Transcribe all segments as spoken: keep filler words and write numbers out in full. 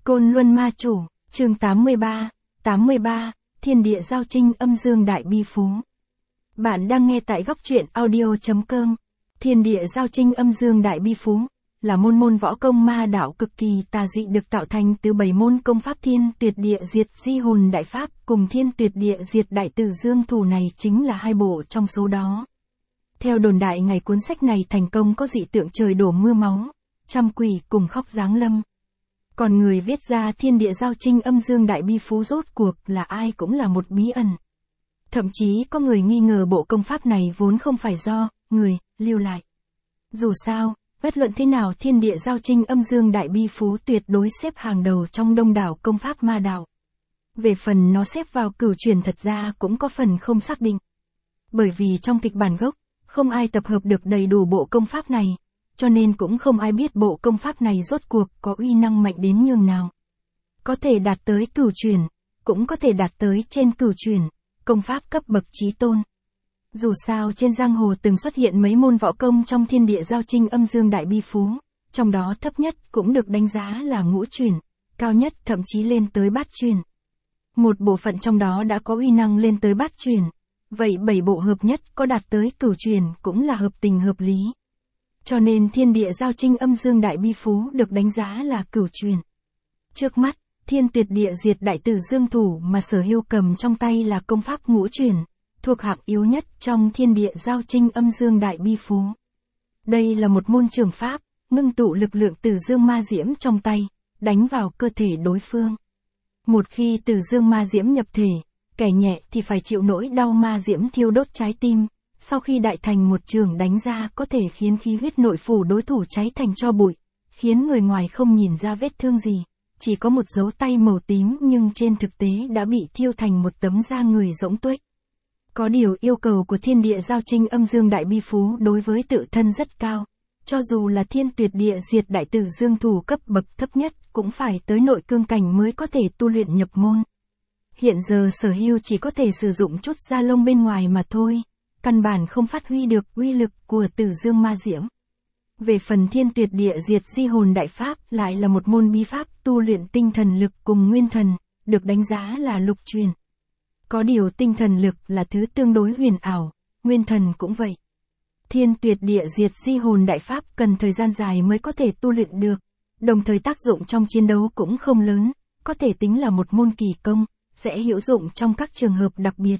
Côn Luân Ma Chủ, chương tám mươi ba, tám mươi ba, Thiên Địa Giao Chinh Âm Dương Đại Bi Phú. Bạn đang nghe tại góc truyện audio.com. Thiên Địa Giao Chinh Âm Dương Đại Bi Phú là môn môn võ công ma đạo cực kỳ tà dị được tạo thành từ bảy môn công pháp Thiên Tuyệt Địa Diệt Di Hồn Đại Pháp cùng Thiên Tuyệt Địa Diệt Đại Tử Dương Thủ này chính là hai bộ trong số đó. Theo đồn đại ngày cuốn sách này thành công có dị tượng trời đổ mưa máu, trăm quỷ cùng khóc giáng lâm. Còn người viết ra Thiên Địa Giao Chinh Âm Dương Đại Bi Phú rốt cuộc là ai cũng là một bí ẩn. Thậm chí có người nghi ngờ bộ công pháp này vốn không phải do người lưu lại. Dù sao, bất luận thế nào Thiên Địa Giao Chinh Âm Dương Đại Bi Phú tuyệt đối xếp hàng đầu trong đông đảo công pháp ma đạo. Về phần nó xếp vào cửu truyền thật ra cũng có phần không xác định. Bởi vì trong kịch bản gốc, không ai tập hợp được đầy đủ bộ công pháp này, cho nên cũng không ai biết bộ công pháp này rốt cuộc có uy năng mạnh đến nhường nào. Có thể đạt tới cửu truyền, cũng có thể đạt tới trên cửu truyền, công pháp cấp bậc chí tôn. Dù sao trên giang hồ từng xuất hiện mấy môn võ công trong Thiên Địa Giao Chinh Âm Dương Đại Bi Phú, trong đó thấp nhất cũng được đánh giá là ngũ truyền, cao nhất thậm chí lên tới bát truyền. Một bộ phận trong đó đã có uy năng lên tới bát truyền, vậy bảy bộ hợp nhất có đạt tới cửu truyền cũng là hợp tình hợp lý. Cho nên Thiên Địa Giao Chinh Âm Dương Đại Bi Phú được đánh giá là cửu truyền. Trước mắt, Thiên Tuyệt Địa Diệt Đại Tử Dương Thủ mà Sở Hưu cầm trong tay là công pháp ngũ truyền, thuộc hạng yếu nhất trong Thiên Địa Giao Chinh Âm Dương Đại Bi Phú. Đây là một môn trường pháp, ngưng tụ lực lượng Tử Dương Ma Diễm trong tay, đánh vào cơ thể đối phương. Một khi Tử Dương Ma Diễm nhập thể, kẻ nhẹ thì phải chịu nỗi đau ma diễm thiêu đốt trái tim. Sau khi đại thành một trường đánh ra có thể khiến khí huyết nội phủ đối thủ cháy thành tro bụi, khiến người ngoài không nhìn ra vết thương gì, chỉ có một dấu tay màu tím nhưng trên thực tế đã bị thiêu thành một tấm da người rỗng tuếch. Có điều yêu cầu của Thiên Địa Giao Chinh Âm Dương Đại Bi Phú đối với tự thân rất cao, cho dù là Thiên Tuyệt Địa Diệt Đại Tử Dương Thủ cấp bậc thấp nhất cũng phải tới nội cương cảnh mới có thể tu luyện nhập môn. Hiện giờ Sở Hưu chỉ có thể sử dụng chút da lông bên ngoài mà thôi, căn bản không phát huy được uy lực của Tử Dương Ma Diễm. Về phần Thiên Tuyệt Địa Diệt Di Hồn Đại Pháp lại là một môn bí pháp tu luyện tinh thần lực cùng nguyên thần, được đánh giá là lục truyền. Có điều tinh thần lực là thứ tương đối huyền ảo, nguyên thần cũng vậy. Thiên Tuyệt Địa Diệt Di Hồn Đại Pháp cần thời gian dài mới có thể tu luyện được, đồng thời tác dụng trong chiến đấu cũng không lớn, có thể tính là một môn kỳ công, sẽ hữu dụng trong các trường hợp đặc biệt.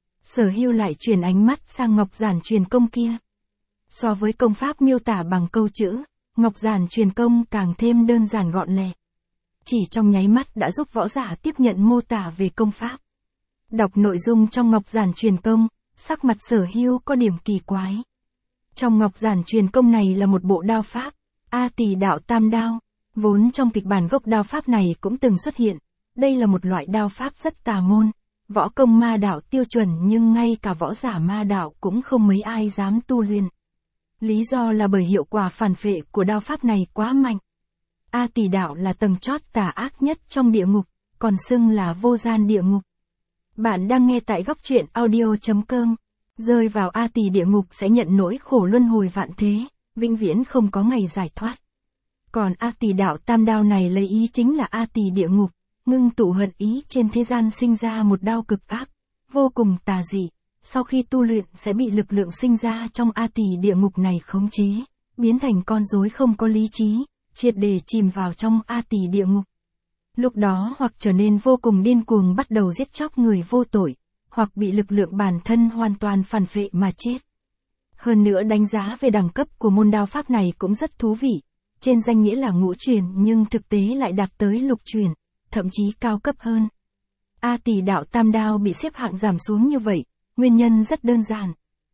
Sở Hưu lại chuyển ánh mắt sang Ngọc Giản truyền công kia. So với công pháp miêu tả bằng câu chữ, Ngọc Giản truyền công càng thêm đơn giản gọn lẹ. Chỉ trong nháy mắt đã giúp võ giả tiếp nhận mô tả về công pháp. Đọc nội dung trong Ngọc Giản truyền công, sắc mặt Sở Hưu có điểm kỳ quái. Trong Ngọc Giản truyền công này là một bộ đao pháp, A Tỳ Đạo Tam Đao, vốn trong kịch bản gốc đao pháp này cũng từng xuất hiện. Đây là một loại đao pháp rất tà môn, võ công ma đạo tiêu chuẩn nhưng ngay cả võ giả ma đạo cũng không mấy ai dám tu luyện. Lý do là bởi hiệu quả phản phệ của đao pháp này quá mạnh. A Tỳ Đạo là tầng chót tà ác nhất trong địa ngục, còn xưng là vô gian địa ngục. Bạn đang nghe tại góc truyện audio.com. Rơi vào A Tỳ địa ngục sẽ nhận nỗi khổ luân hồi vạn thế, vĩnh viễn không có ngày giải thoát. Còn A Tỳ Đạo Tam Đao này lấy ý chính là A Tỳ địa ngục, ngưng tụ hận ý trên thế gian sinh ra một đao cực ác, vô cùng tà dị, sau khi tu luyện sẽ bị lực lượng sinh ra trong A Tỳ địa ngục này khống chế, biến thành con rối không có lý trí, triệt để chìm vào trong A Tỳ địa ngục. Lúc đó hoặc trở nên vô cùng điên cuồng bắt đầu giết chóc người vô tội, hoặc bị lực lượng bản thân hoàn toàn phản phệ mà chết. Hơn nữa đánh giá về đẳng cấp của môn đao pháp này cũng rất thú vị, trên danh nghĩa là ngũ truyền nhưng thực tế lại đạt tới lục truyền, thậm chí cao cấp hơn. A Tỳ Đạo Tam Đao bị xếp hạng giảm xuống như vậy, nguyên nhân rất đơn giản.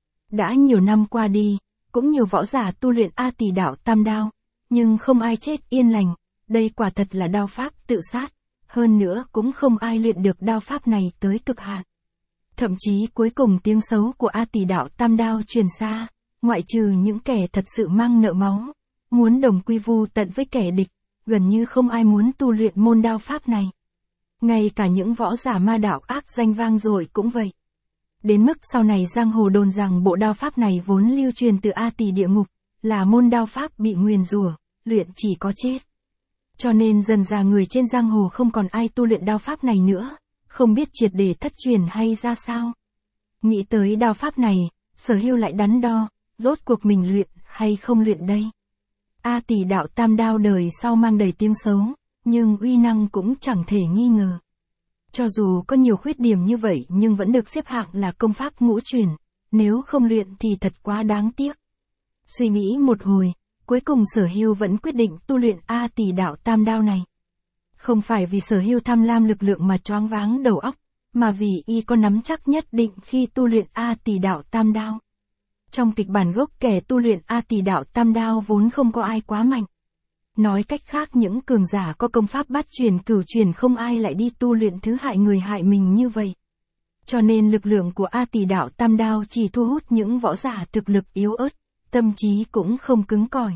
Đã nhiều năm qua đi, cũng nhiều võ giả tu luyện A Tỳ Đạo Tam Đao, nhưng không ai chết yên lành, đây quả thật là đao pháp tự sát, hơn nữa cũng không ai luyện được đao pháp này tới cực hạn. Thậm chí cuối cùng tiếng xấu của A Tỳ Đạo Tam Đao truyền xa, ngoại trừ những kẻ thật sự mang nợ máu, muốn đồng quy vu tận với kẻ địch, gần như không ai muốn tu luyện môn đao pháp này. Ngay cả những võ giả ma đạo ác danh vang dội cũng vậy. Đến mức sau này giang hồ đồn rằng bộ đao pháp này vốn lưu truyền từ A Tỳ địa ngục, là môn đao pháp bị nguyền rủa, luyện chỉ có chết. Cho nên dần ra người trên giang hồ không còn ai tu luyện đao pháp này nữa, không biết triệt để thất truyền hay ra sao. Nghĩ tới đao pháp này, Sở Hưu lại đắn đo, rốt cuộc mình luyện hay không luyện đây. A Tỷ đạo tam đao đời sau mang đầy tiếng xấu, nhưng uy năng cũng chẳng thể nghi ngờ. Cho dù có nhiều khuyết điểm như vậy nhưng vẫn được xếp hạng là công pháp ngũ truyền, nếu không luyện thì thật quá đáng tiếc. Suy nghĩ một hồi, cuối cùng Sở Hưu vẫn quyết định tu luyện A Tỷ đạo tam đao này. Không phải vì Sở Hưu tham lam lực lượng mà choáng váng đầu óc, mà vì y có nắm chắc nhất định khi tu luyện A Tỷ đạo tam đao. Trong kịch bản gốc kẻ tu luyện A Tỷ đạo tam đao vốn không có ai quá mạnh. Nói cách khác những cường giả có công pháp bát truyền cửu truyền không ai lại đi tu luyện thứ hại người hại mình như vậy. Cho nên lực lượng của A Tỷ đạo tam đao chỉ thu hút những võ giả thực lực yếu ớt, tâm trí cũng không cứng cỏi.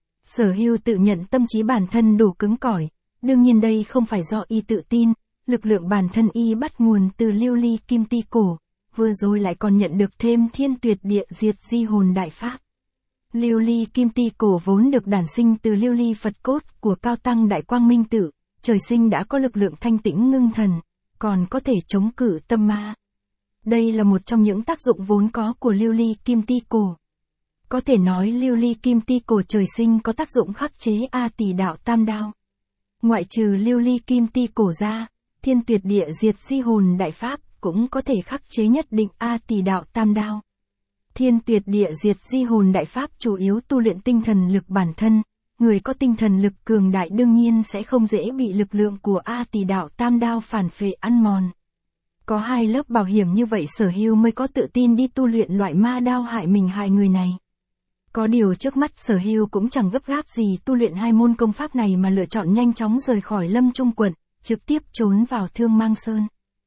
Sở Hưu tự nhận tâm trí bản thân đủ cứng cỏi, đương nhiên đây không phải do y tự tin, lực lượng bản thân y bắt nguồn từ Lưu Ly Kim Ti Cổ, vừa rồi lại còn nhận được thêm Thiên Tuyệt Địa Diệt Di Hồn đại pháp. Lưu Ly Kim Ti Cổ vốn được đản sinh từ Lưu Ly Phật cốt của Cao Tăng Đại Quang Minh Tự, trời sinh đã có lực lượng thanh tĩnh ngưng thần, còn có thể chống cự tâm ma. Đây là một trong những tác dụng vốn có của Lưu Ly Kim Ti Cổ. Có thể nói Lưu Ly Kim Ti Cổ trời sinh có tác dụng khắc chế A Tỷ đạo tam đao. Ngoại trừ Lưu Ly Kim Ti Cổ ra, Thiên Tuyệt Địa Diệt Di Hồn đại pháp cũng có thể khắc chế nhất định A Tỷ đạo tam đao. Thiên Tuyệt Địa Diệt Di Hồn đại pháp chủ yếu tu luyện tinh thần lực bản thân, người có tinh thần lực cường đại đương nhiên sẽ không dễ bị lực lượng của A Tỷ đạo tam đao phản phệ ăn mòn. Có hai lớp bảo hiểm như vậy Sở Hưu mới có tự tin đi tu luyện loại ma đao hại mình hại người này. Có điều trước mắt Sở Hưu cũng chẳng gấp gáp gì tu luyện hai môn công pháp này mà lựa chọn nhanh chóng rời khỏi Lâm Trung quận, trực tiếp trốn vào Thương Mang Sơn.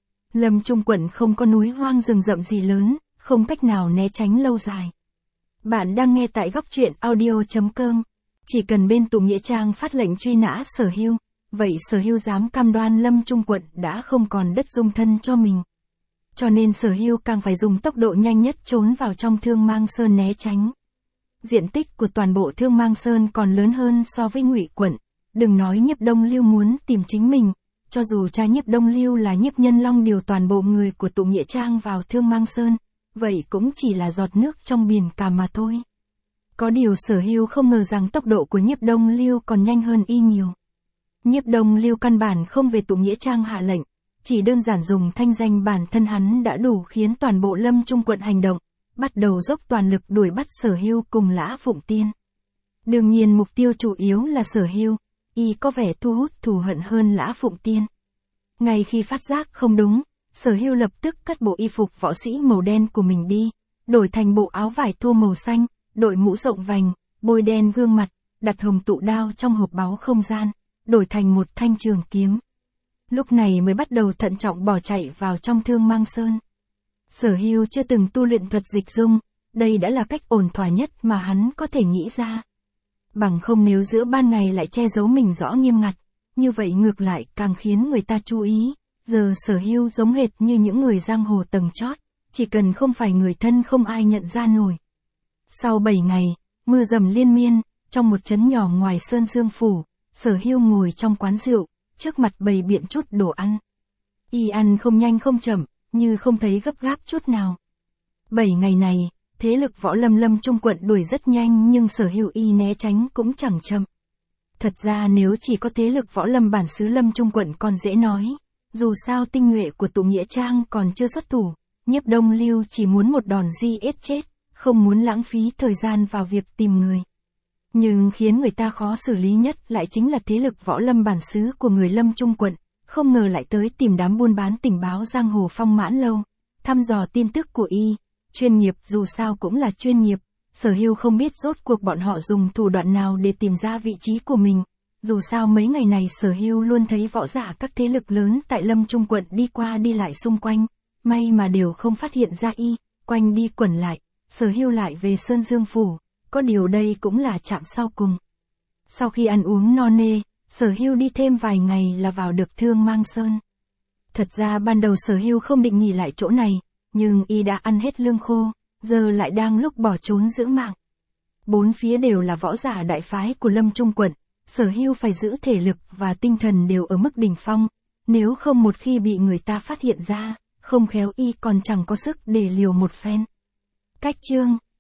Lâm Trung quận không có núi hoang rừng rậm gì lớn, không cách nào né tránh lâu dài. Bạn đang nghe tại góc truyện audio chấm com. Chỉ cần bên Tụ Nghĩa Trang phát lệnh truy nã Sở Hưu, vậy Sở Hưu dám cam đoan Lâm Trung quận đã không còn đất dung thân cho mình. Cho nên Sở Hưu càng phải dùng tốc độ nhanh nhất trốn vào trong Thương Mang Sơn né tránh. Diện tích của toàn bộ Thương Mang Sơn còn lớn hơn so với Ngụy quận, đừng nói Nhiếp Đông Lưu muốn tìm chính mình, cho dù cha Nhiếp Đông Lưu là Nhiếp Nhân Long điều toàn bộ người của Tụ Nghĩa Trang vào Thương Mang Sơn, vậy cũng chỉ là giọt nước trong biển cả mà thôi. Có điều Sở Hưu không ngờ rằng tốc độ của Nhiếp Đông Lưu còn nhanh hơn y nhiều. Nhiếp Đông Lưu căn bản không về Tụ Nghĩa Trang hạ lệnh, chỉ đơn giản dùng thanh danh bản thân hắn đã đủ khiến toàn bộ Lâm Trung quận hành động, bắt đầu dốc toàn lực đuổi bắt Sở Hưu cùng Lã Phụng Tiên. Đương nhiên mục tiêu chủ yếu là Sở Hưu, y có vẻ thu hút thù hận hơn Lã Phụng Tiên. Ngay khi phát giác không đúng, Sở Hưu lập tức cất bộ y phục võ sĩ màu đen của mình đi, đổi thành bộ áo vải thô màu xanh, đội mũ rộng vành, bôi đen gương mặt, đặt hồng tụ đao trong hộp báu không gian, đổi thành một thanh trường kiếm. Lúc này mới bắt đầu thận trọng bỏ chạy vào trong Thương Mang Sơn. Sở Hưu chưa từng tu luyện thuật dịch dung, đây đã là cách ổn thỏa nhất mà hắn có thể nghĩ ra. Bằng không nếu giữa ban ngày lại che giấu mình rõ nghiêm ngặt, như vậy ngược lại càng khiến người ta chú ý. Giờ Sở Hưu giống hệt như những người giang hồ tầng chót, chỉ cần không phải người thân không ai nhận ra nổi. Sau bảy ngày, mưa dầm liên miên, trong một trấn nhỏ ngoài Sơn Dương Phủ, Sở Hưu ngồi trong quán rượu, trước mặt bày biện chút đồ ăn. Y ăn không nhanh không chậm, như không thấy gấp gáp chút nào. Bảy ngày này, thế lực võ lâm Lâm Trung quận đuổi rất nhanh nhưng Sở Hưu y né tránh cũng chẳng chậm. Thật ra nếu chỉ có thế lực võ lâm bản xứ Lâm Trung quận còn dễ nói, dù sao tinh nhuệ của Tụ Nghĩa Trang còn chưa xuất thủ, Nhiếp Đông Lưu chỉ muốn một đòn di ết chết, không muốn lãng phí thời gian vào việc tìm người. Nhưng khiến người ta khó xử lý nhất lại chính là thế lực võ lâm bản xứ của người Lâm Trung quận, không ngờ lại tới tìm đám buôn bán tình báo giang hồ Phong Mãn Lâu, thăm dò tin tức của y. Chuyên nghiệp dù sao cũng là chuyên nghiệp, Sở Hưu không biết rốt cuộc bọn họ dùng thủ đoạn nào để tìm ra vị trí của mình. Dù sao mấy ngày này Sở Hưu luôn thấy võ giả các thế lực lớn tại Lâm Trung quận đi qua đi lại xung quanh, may mà đều không phát hiện ra y, quanh đi quẩn lại, Sở Hưu lại về Sơn Dương Phủ, có điều đây cũng là trạm sau cùng. Sau khi ăn uống no nê, Sở Hưu đi thêm vài ngày là vào được Thương Mang Sơn. Thật ra ban đầu Sở Hưu không định nghỉ lại chỗ này, nhưng y đã ăn hết lương khô, giờ lại đang lúc bỏ trốn giữ mạng. Bốn phía đều là võ giả đại phái của Lâm Trung quận, Sở Hưu phải giữ thể lực và tinh thần đều ở mức đỉnh phong, nếu không một khi bị người ta phát hiện ra, không khéo y còn chẳng có sức để liều một phen. Cách chương